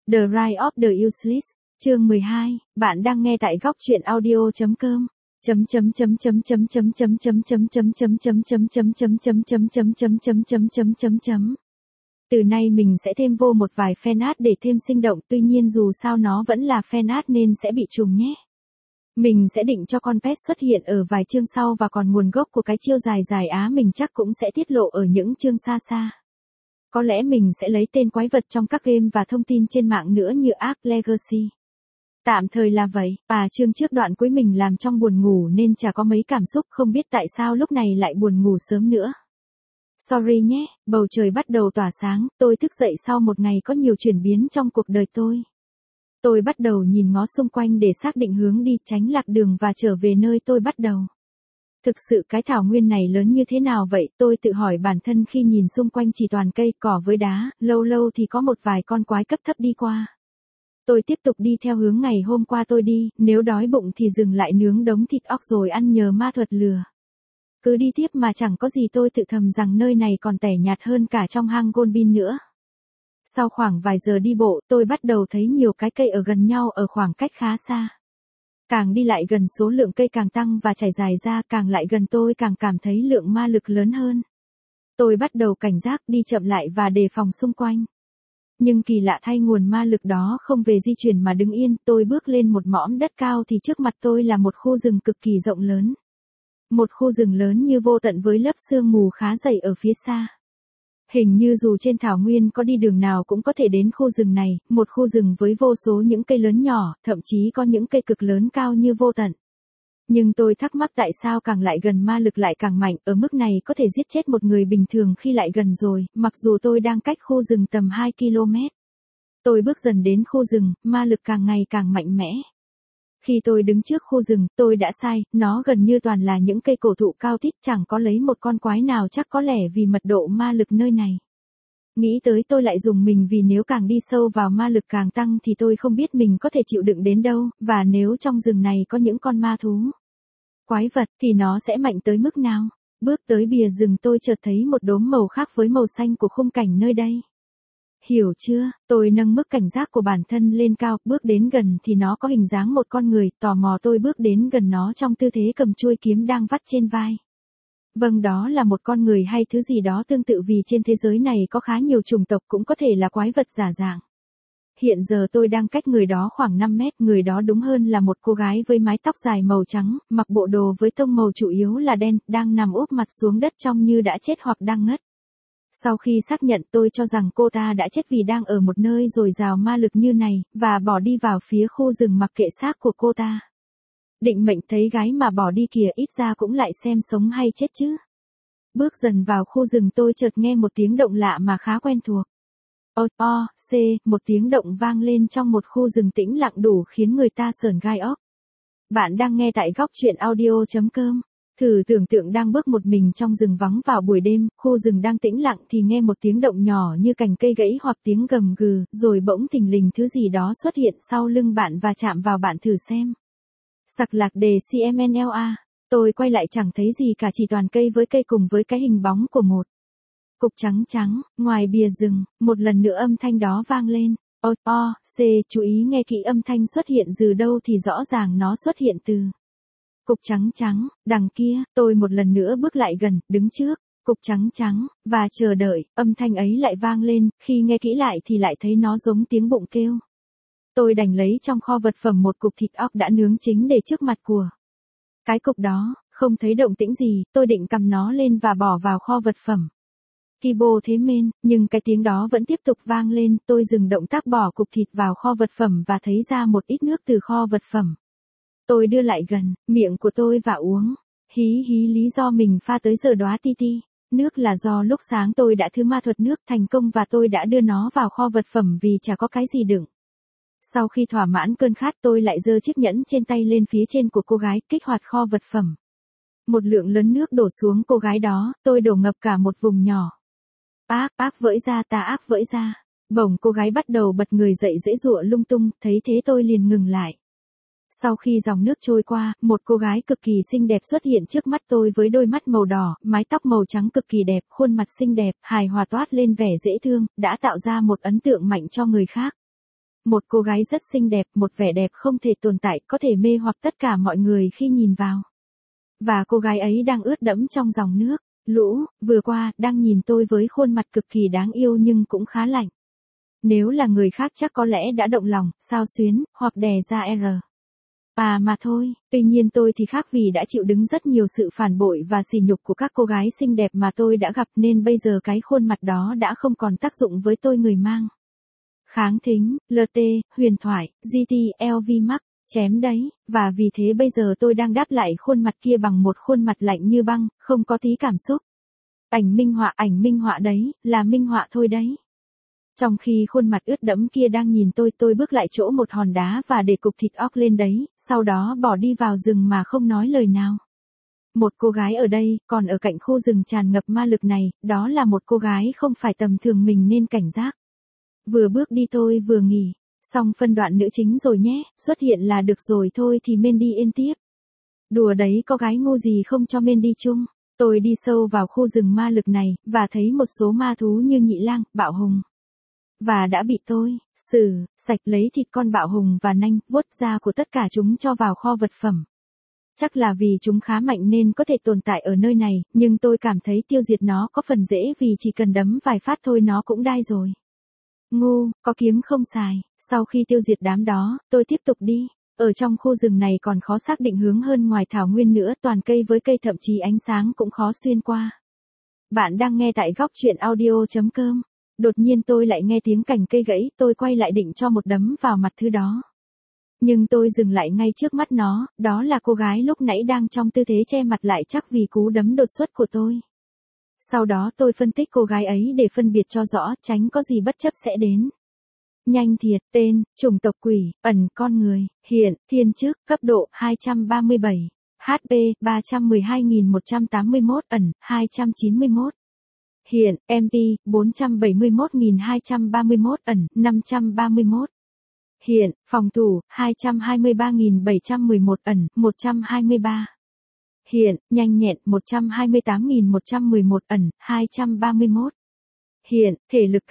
The Rise of the Useless, chương 12, bạn đang nghe tại góc truyện audio.com. Từ nay mình sẽ thêm vô một vài fan art để thêm sinh động, tuy nhiên dù sao nó vẫn là fan art nên sẽ bị trùng nhé. Mình sẽ định cho con pet xuất hiện ở vài chương sau và còn nguồn gốc của cái chiêu dài dài Á mình chắc cũng sẽ tiết lộ ở những chương xa xa. Có lẽ mình sẽ lấy tên quái vật trong các game và thông tin trên mạng nữa như Ark Legacy. Tạm thời là vậy, chương trước đoạn cuối mình làm trong buồn ngủ nên chả có mấy cảm xúc, không biết tại sao lúc này lại buồn ngủ sớm nữa. Sorry nhé, bầu trời bắt đầu tỏa sáng, tôi thức dậy sau một ngày có nhiều chuyển biến trong cuộc đời tôi. Tôi bắt đầu nhìn ngó xung quanh để xác định hướng đi, tránh lạc đường và trở về nơi tôi bắt đầu. Thực sự cái thảo nguyên này lớn như thế nào vậy, tôi tự hỏi bản thân khi nhìn xung quanh chỉ toàn cây cỏ với đá, lâu lâu thì có một vài con quái cấp thấp đi qua. Tôi tiếp tục đi theo hướng ngày hôm qua tôi đi, nếu đói bụng thì dừng lại nướng đống thịt óc rồi ăn nhờ ma thuật lừa. Cứ đi tiếp mà chẳng có gì, tôi tự thầm rằng nơi này còn tẻ nhạt hơn cả trong hang Goblin nữa. Sau khoảng vài giờ đi bộ, tôi bắt đầu thấy nhiều cái cây ở gần nhau ở khoảng cách khá xa. Càng đi lại gần số lượng cây càng tăng và trải dài ra, càng lại gần tôi càng cảm thấy lượng ma lực lớn hơn. Tôi bắt đầu cảnh giác, đi chậm lại và đề phòng xung quanh. Nhưng kỳ lạ thay, nguồn ma lực đó không về di chuyển mà đứng yên, tôi bước lên một mỏm đất cao thì trước mặt tôi là một khu rừng cực kỳ rộng lớn. Một khu rừng lớn như vô tận với lớp sương mù khá dày ở phía xa. Hình như dù trên thảo nguyên có đi đường nào cũng có thể đến khu rừng này, một khu rừng với vô số những cây lớn nhỏ, thậm chí có những cây cực lớn cao như vô tận. Nhưng tôi thắc mắc tại sao càng lại gần ma lực lại càng mạnh, ở mức này có thể giết chết một người bình thường khi lại gần rồi, mặc dù tôi đang cách khu rừng tầm 2 km. Tôi bước dần đến khu rừng, ma lực càng ngày càng mạnh mẽ. Khi tôi đứng trước khu rừng, tôi đã sai, nó gần như toàn là những cây cổ thụ cao tít, chẳng có lấy một con quái nào, chắc có lẽ vì mật độ ma lực nơi này. Nghĩ tới tôi lại rùng mình vì nếu càng đi sâu vào ma lực càng tăng thì tôi không biết mình có thể chịu đựng đến đâu, và nếu trong rừng này có những con ma thú, quái vật thì nó sẽ mạnh tới mức nào. Bước tới bìa rừng tôi chợt thấy một đốm màu khác với màu xanh của khung cảnh nơi đây. Hiểu chưa, tôi nâng mức cảnh giác của bản thân lên cao, bước đến gần thì nó có hình dáng một con người, tò mò tôi bước đến gần nó trong tư thế cầm chuôi kiếm đang vắt trên vai. Vâng, đó là một con người hay thứ gì đó tương tự, vì trên thế giới này có khá nhiều chủng tộc, cũng có thể là quái vật giả dạng. Hiện giờ tôi đang cách người đó khoảng 5 mét, người đó đúng hơn là một cô gái với mái tóc dài màu trắng, mặc bộ đồ với tông màu chủ yếu là đen, đang nằm úp mặt xuống đất trông như đã chết hoặc đang ngất. Sau khi xác nhận, tôi cho rằng cô ta đã chết vì đang ở một nơi dồi dào ma lực như này, và bỏ đi vào phía khu rừng mặc kệ xác của cô ta. Định mệnh thấy gái mà bỏ đi kìa, ít ra cũng lại xem sống hay chết chứ. Bước dần vào khu rừng tôi chợt nghe một tiếng động lạ mà khá quen thuộc. Một tiếng động vang lên trong một khu rừng tĩnh lặng đủ khiến người ta sởn gai óc. Bạn đang nghe tại góc truyện audio.com. Thử tưởng tượng đang bước một mình trong rừng vắng vào buổi đêm, khu rừng đang tĩnh lặng thì nghe một tiếng động nhỏ như cành cây gãy hoặc tiếng gầm gừ, rồi bỗng thình lình thứ gì đó xuất hiện sau lưng bạn và chạm vào bạn, thử xem. Sặc lạc đề CMNLA. Tôi quay lại chẳng thấy gì cả, chỉ toàn cây với cây cùng với cái hình bóng của một cục trắng trắng, ngoài bìa rừng. Một lần nữa âm thanh đó vang lên. Chú ý nghe kỹ, âm thanh xuất hiện từ đâu thì rõ ràng nó xuất hiện từ cục trắng trắng. Đằng kia, tôi một lần nữa bước lại gần, đứng trước cục trắng trắng, và chờ đợi, âm thanh ấy lại vang lên, khi nghe kỹ lại thì lại thấy nó giống tiếng bụng kêu. Tôi đành lấy trong kho vật phẩm một cục thịt óc đã nướng chính để trước mặt của cái cục đó, không thấy động tĩnh gì, tôi định cầm nó lên và bỏ vào kho vật phẩm. Kibo thế men, nhưng cái tiếng đó vẫn tiếp tục vang lên, tôi dừng động tác bỏ cục thịt vào kho vật phẩm và thấy ra một ít nước từ kho vật phẩm. Tôi đưa lại gần, miệng của tôi và uống. Hí lý do mình pha tới giờ đoá ti ti. Nước là do lúc sáng tôi đã thử ma thuật nước thành công và tôi đã đưa nó vào kho vật phẩm vì chả có cái gì đựng. Sau khi thỏa mãn cơn khát, tôi lại giơ chiếc nhẫn trên tay lên phía trên của cô gái, kích hoạt kho vật phẩm. Một lượng lớn nước đổ xuống cô gái đó, tôi đổ ngập cả một vùng nhỏ. Ác vỡ ra, ta ác vỡ ra. Bỗng cô gái bắt đầu bật người dậy giãy giụa lung tung, thấy thế tôi liền ngừng lại. Sau khi dòng nước trôi qua, một cô gái cực kỳ xinh đẹp xuất hiện trước mắt tôi với đôi mắt màu đỏ, mái tóc màu trắng cực kỳ đẹp, khuôn mặt xinh đẹp, hài hòa toát lên vẻ dễ thương, đã tạo ra một ấn tượng mạnh cho người khác. Một cô gái rất xinh đẹp, một vẻ đẹp không thể tồn tại, có thể mê hoặc tất cả mọi người khi nhìn vào. Và cô gái ấy đang ướt đẫm trong dòng nước. Lũ, vừa qua, đang nhìn tôi với khuôn mặt cực kỳ đáng yêu nhưng cũng khá lạnh. Nếu là người khác chắc có lẽ đã động lòng, xao xuyến, hoặc đè ra R. Mà thôi, tuy nhiên tôi thì khác vì đã chịu đứng rất nhiều sự phản bội và sỉ nhục của các cô gái xinh đẹp mà tôi đã gặp nên bây giờ cái khuôn mặt đó đã không còn tác dụng với tôi người mang. Kháng thính, LT, huyền thoại, GT, LV Max, chém đấy, và vì thế bây giờ tôi đang đáp lại khuôn mặt kia bằng một khuôn mặt lạnh như băng, không có tí cảm xúc. Ảnh minh họa đấy, là minh họa thôi đấy. Trong khi khuôn mặt ướt đẫm kia đang nhìn tôi bước lại chỗ một hòn đá và để cục thịt óc lên đấy, sau đó bỏ đi vào rừng mà không nói lời nào. Một cô gái ở đây, còn ở cạnh khu rừng tràn ngập ma lực này, đó là một cô gái không phải tầm thường mình nên cảnh giác. Vừa bước đi tôi vừa nghỉ, xong phân đoạn nữ chính rồi nhé, xuất hiện là được rồi thôi thì Mandy yên tiếp. Đùa đấy, có gái ngu gì không cho Mandy chung. Tôi đi sâu vào khu rừng ma lực này, và thấy một số ma thú như nhị lang, bạo hùng. Và đã bị tôi, sạch lấy thịt con bạo hùng và nanh, vuốt da của tất cả chúng cho vào kho vật phẩm. Chắc là vì chúng khá mạnh nên có thể tồn tại ở nơi này, nhưng tôi cảm thấy tiêu diệt nó có phần dễ vì chỉ cần đấm vài phát thôi nó cũng đai rồi. Ngu, có kiếm không xài, sau khi tiêu diệt đám đó, tôi tiếp tục đi. Ở trong khu rừng này còn khó xác định hướng hơn ngoài thảo nguyên nữa, toàn cây với cây, thậm chí ánh sáng cũng khó xuyên qua. Bạn đang nghe tại góc truyện audio.com. Đột nhiên tôi lại nghe tiếng cành cây gãy, tôi quay lại định cho một đấm vào mặt thứ đó. Nhưng tôi dừng lại ngay trước mắt nó, đó là cô gái lúc nãy đang trong tư thế che mặt lại chắc vì cú đấm đột xuất của tôi. Sau đó tôi phân tích cô gái ấy để phân biệt cho rõ, tránh có gì bất chấp sẽ đến. Nhanh thiệt, tên, chủng tộc quỷ, ẩn con người, hiện, thiên chức, cấp độ 237, HP 312.181, ẩn 291. Hiện, MP 471.231, ẩn 531. Hiện, phòng thủ 223.711, ẩn 123. Hiện, nhanh nhẹn 128.111, ẩn 231. Hiện, thể lực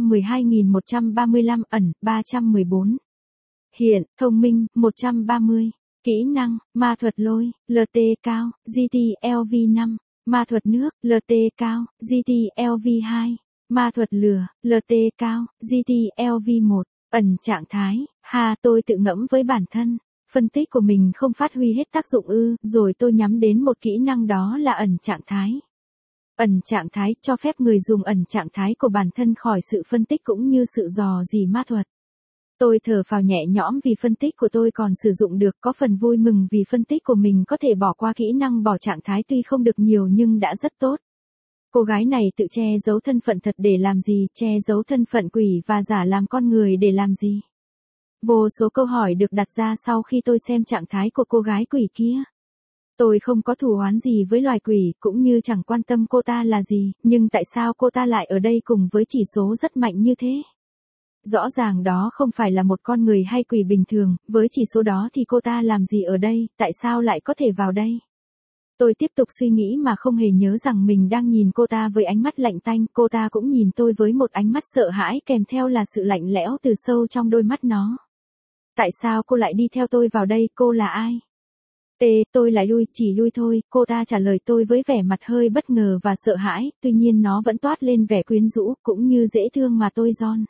212.135, ẩn 314. Hiện, thông minh 130. Kỹ năng, ma thuật lôi, LT cao, GT LV 5. Ma thuật nước, LT cao, GT LV 2. Ma thuật lửa, LT cao, GT LV 1. Ẩn trạng thái, tôi tự ngẫm với bản thân. Phân tích của mình không phát huy hết tác dụng ư, rồi tôi nhắm đến một kỹ năng đó là ẩn trạng thái. Ẩn trạng thái cho phép người dùng ẩn trạng thái của bản thân khỏi sự phân tích cũng như sự dò dỉ ma thuật. Tôi thở phào nhẹ nhõm vì phân tích của tôi còn sử dụng được, có phần vui mừng vì phân tích của mình có thể bỏ qua kỹ năng bỏ trạng thái tuy không được nhiều nhưng đã rất tốt. Cô gái này tự che giấu thân phận thật để làm gì, che giấu thân phận quỷ và giả làm con người để làm gì? Vô số câu hỏi được đặt ra sau khi tôi xem trạng thái của cô gái quỷ kia. Tôi không có thù oán gì với loài quỷ, cũng như chẳng quan tâm cô ta là gì, nhưng tại sao cô ta lại ở đây cùng với chỉ số rất mạnh như thế? Rõ ràng đó không phải là một con người hay quỷ bình thường, với chỉ số đó thì cô ta làm gì ở đây, tại sao lại có thể vào đây? Tôi tiếp tục suy nghĩ mà không hề nhớ rằng mình đang nhìn cô ta với ánh mắt lạnh tanh, cô ta cũng nhìn tôi với một ánh mắt sợ hãi kèm theo là sự lạnh lẽo từ sâu trong đôi mắt nó. Tại sao cô lại đi theo tôi vào đây, cô là ai? Tôi lại chỉ lui thôi, cô ta trả lời tôi với vẻ mặt hơi bất ngờ và sợ hãi, tuy nhiên nó vẫn toát lên vẻ quyến rũ, cũng như dễ thương mà tôi giòn.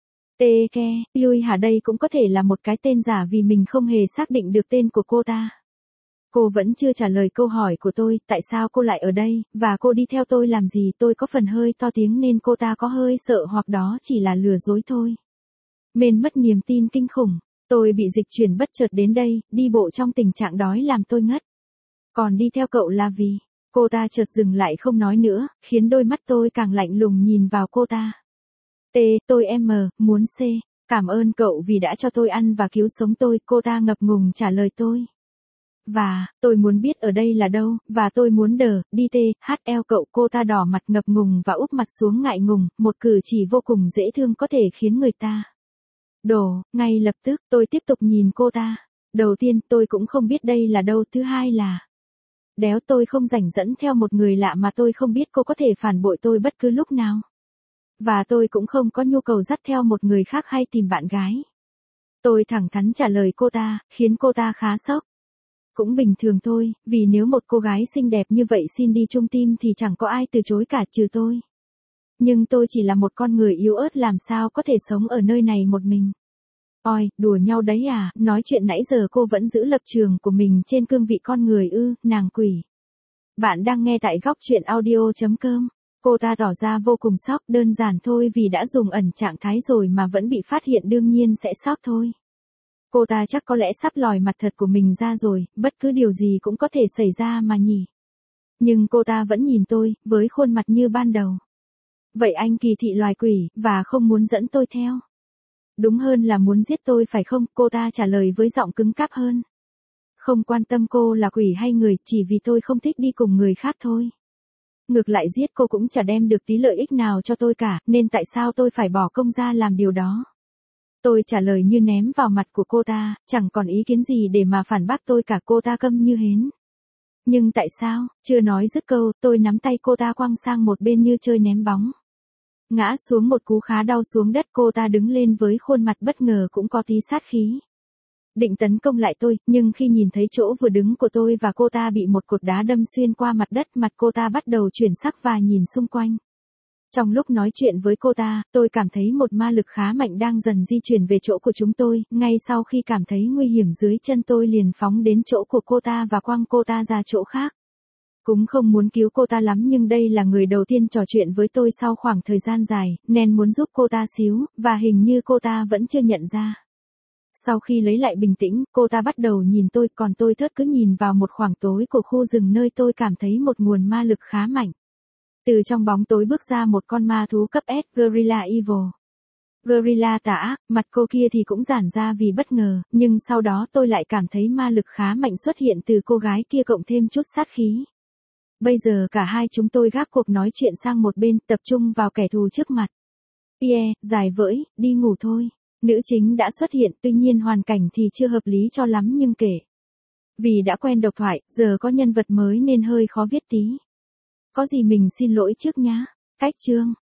Lui hả, đây cũng có thể là một cái tên giả vì mình không hề xác định được tên của cô ta. Cô vẫn chưa trả lời câu hỏi của tôi, tại sao cô lại ở đây, và cô đi theo tôi làm gì, tôi có phần hơi to tiếng nên cô ta có hơi sợ hoặc đó chỉ là lừa dối thôi. Mên mất niềm tin kinh khủng. Tôi bị dịch chuyển bất chợt đến đây, đi bộ trong tình trạng đói làm tôi ngất. Còn đi theo cậu là vì, cô ta chợt dừng lại không nói nữa, khiến đôi mắt tôi càng lạnh lùng nhìn vào cô ta. Tôi muốn cảm ơn cậu vì đã cho tôi ăn và cứu sống tôi, cô ta ngập ngùng trả lời tôi. Và, tôi muốn biết ở đây là đâu, và tôi muốn đi cậu, cô ta đỏ mặt ngập ngùng và úp mặt xuống ngại ngùng, một cử chỉ vô cùng dễ thương có thể khiến người ta. Ngay lập tức, tôi tiếp tục nhìn cô ta. Đầu tiên, tôi cũng không biết đây là đâu, thứ hai là tôi không rảnh dẫn theo một người lạ mà tôi không biết cô có thể phản bội tôi bất cứ lúc nào. Và tôi cũng không có nhu cầu dắt theo một người khác hay tìm bạn gái. Tôi thẳng thắn trả lời cô ta, khiến cô ta khá sốc. Cũng bình thường thôi, vì nếu một cô gái xinh đẹp như vậy xin đi chung team thì chẳng có ai từ chối cả trừ tôi. Nhưng tôi chỉ là một con người yếu ớt làm sao có thể sống ở nơi này một mình. Ôi, đùa nhau đấy à, nói chuyện nãy giờ cô vẫn giữ lập trường của mình trên cương vị con người ư, nàng quỷ. Bạn đang nghe tại góc truyện audio.com. Cô ta tỏ ra vô cùng sốc, đơn giản thôi vì đã dùng ẩn trạng thái rồi mà vẫn bị phát hiện đương nhiên sẽ sốc thôi. Cô ta chắc có lẽ sắp lòi mặt thật của mình ra rồi, bất cứ điều gì cũng có thể xảy ra mà nhỉ. Nhưng cô ta vẫn nhìn tôi, với khuôn mặt như ban đầu. Vậy anh kỳ thị loài quỷ, và không muốn dẫn tôi theo. Đúng hơn là muốn giết tôi phải không? Cô ta trả lời với giọng cứng cáp hơn. Không quan tâm cô là quỷ hay người, chỉ vì tôi không thích đi cùng người khác thôi. Ngược lại giết cô cũng chả đem được tí lợi ích nào cho tôi cả, nên tại sao tôi phải bỏ công ra làm điều đó? Tôi trả lời như ném vào mặt của cô ta, chẳng còn ý kiến gì để mà phản bác tôi cả, cô ta câm như hến. Nhưng tại sao? Chưa nói dứt câu, tôi nắm tay cô ta quăng sang một bên như chơi ném bóng. Ngã xuống một cú khá đau xuống đất, cô ta đứng lên với khuôn mặt bất ngờ cũng có tí sát khí. Định tấn công lại tôi, nhưng khi nhìn thấy chỗ vừa đứng của tôi và cô ta bị một cột đá đâm xuyên qua mặt đất, mặt cô ta bắt đầu chuyển sắc và nhìn xung quanh. Trong lúc nói chuyện với cô ta, tôi cảm thấy một ma lực khá mạnh đang dần di chuyển về chỗ của chúng tôi, ngay sau khi cảm thấy nguy hiểm dưới chân tôi liền phóng đến chỗ của cô ta và quăng cô ta ra chỗ khác. Cũng không muốn cứu cô ta lắm nhưng đây là người đầu tiên trò chuyện với tôi sau khoảng thời gian dài, nên muốn giúp cô ta xíu, và hình như cô ta vẫn chưa nhận ra. Sau khi lấy lại bình tĩnh, cô ta bắt đầu nhìn tôi, còn tôi thớt cứ nhìn vào một khoảng tối của khu rừng nơi tôi cảm thấy một nguồn ma lực khá mạnh. Từ trong bóng tối bước ra một con ma thú cấp S, Gorilla Evil. Gorilla tà ác, mặt cô kia thì cũng giãn ra vì bất ngờ, nhưng sau đó tôi lại cảm thấy ma lực khá mạnh xuất hiện từ cô gái kia cộng thêm chút sát khí. Bây giờ cả hai chúng tôi gác cuộc nói chuyện sang một bên, tập trung vào kẻ thù trước mặt. Dài vỡi, đi ngủ thôi. Nữ chính đã xuất hiện, tuy nhiên hoàn cảnh thì chưa hợp lý cho lắm nhưng kể. Vì đã quen độc thoại, giờ có nhân vật mới nên hơi khó viết tí. Có gì mình xin lỗi trước nhá. Cách chương.